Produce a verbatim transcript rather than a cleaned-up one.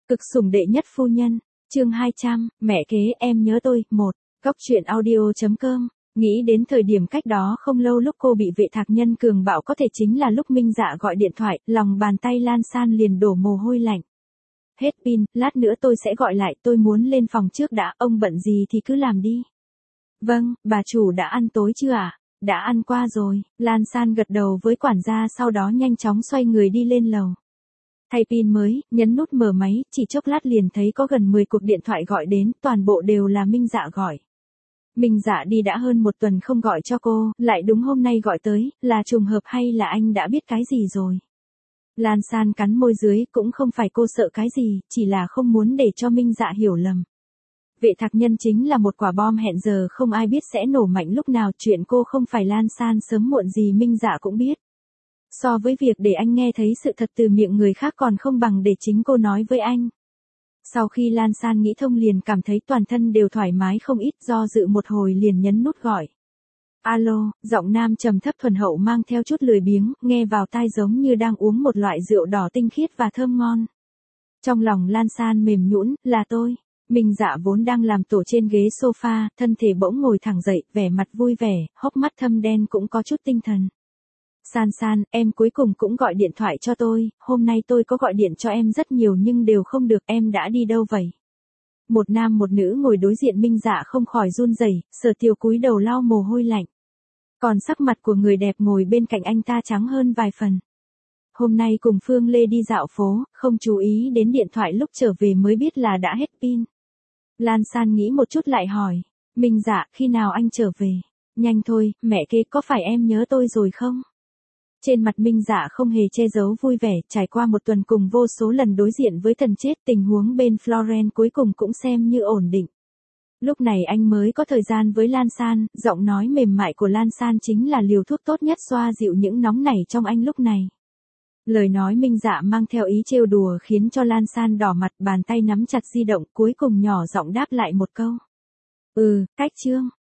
Cực sủng đệ nhất phu nhân, chương hai trăm, mẹ kế em nhớ tôi, một, góc truyện audio.com. Nghĩ đến thời điểm cách đó không lâu lúc cô bị vệ thạc nhân cường bạo có thể chính là lúc Minh Dạ gọi điện thoại, lòng bàn tay Lan San liền đổ mồ hôi lạnh. Hết pin, lát nữa tôi sẽ gọi lại, tôi muốn lên phòng trước đã, ông bận gì thì cứ làm đi. Vâng, bà chủ đã ăn tối chưa ạ? À? Đã ăn qua rồi, Lan San gật đầu với quản gia sau đó nhanh chóng xoay người đi lên lầu. Thay pin mới, nhấn nút mở máy, chỉ chốc lát liền thấy có gần mười cuộc điện thoại gọi đến, toàn bộ đều là Minh Dạ gọi. Minh Dạ đi đã hơn một tuần không gọi cho cô, lại đúng hôm nay gọi tới, là trùng hợp hay là anh đã biết cái gì rồi? Lan San cắn môi dưới, cũng không phải cô sợ cái gì, chỉ là không muốn để cho Minh Dạ hiểu lầm. Vệ thạc nhân chính là một quả bom hẹn giờ không ai biết sẽ nổ mạnh lúc nào, chuyện cô không phải Lan San sớm muộn gì Minh Dạ cũng biết. So với việc để anh nghe thấy sự thật từ miệng người khác còn không bằng để chính cô nói với anh. Sau khi Lan San nghĩ thông liền cảm thấy toàn thân đều thoải mái không ít, do dự một hồi liền nhấn nút gọi. Alo, giọng nam trầm thấp thuần hậu mang theo chút lười biếng, nghe vào tai giống như đang uống một loại rượu đỏ tinh khiết và thơm ngon. Trong lòng Lan San mềm nhũn, là tôi. Minh Dạ vốn đang làm tổ trên ghế sofa, thân thể bỗng ngồi thẳng dậy, vẻ mặt vui vẻ, hốc mắt thâm đen cũng có chút tinh thần. San San, em cuối cùng cũng gọi điện thoại cho tôi, hôm nay tôi có gọi điện cho em rất nhiều nhưng đều không được, em đã đi đâu vậy? Một nam một nữ ngồi đối diện Minh Dạ không khỏi run rẩy, Sở Tiêu cúi đầu lau mồ hôi lạnh. Còn sắc mặt của người đẹp ngồi bên cạnh anh ta trắng hơn vài phần. Hôm nay cùng Phương Lê đi dạo phố, không chú ý đến điện thoại lúc trở về mới biết là đã hết pin. Lan San nghĩ một chút lại hỏi, Minh Dạ, khi nào anh trở về? Nhanh thôi, mẹ kế, có phải em nhớ tôi rồi không? Trên mặt Minh Dạ không hề che giấu vui vẻ, trải qua một tuần cùng vô số lần đối diện với thần chết, tình huống bên Florence cuối cùng cũng xem như ổn định. Lúc này anh mới có thời gian với Lan San, giọng nói mềm mại của Lan San chính là liều thuốc tốt nhất xoa dịu những nóng nảy trong anh lúc này. Lời nói Minh Dạ mang theo ý trêu đùa khiến cho Lan San đỏ mặt, bàn tay nắm chặt di động, cuối cùng nhỏ giọng đáp lại một câu. Ừ, cách chương.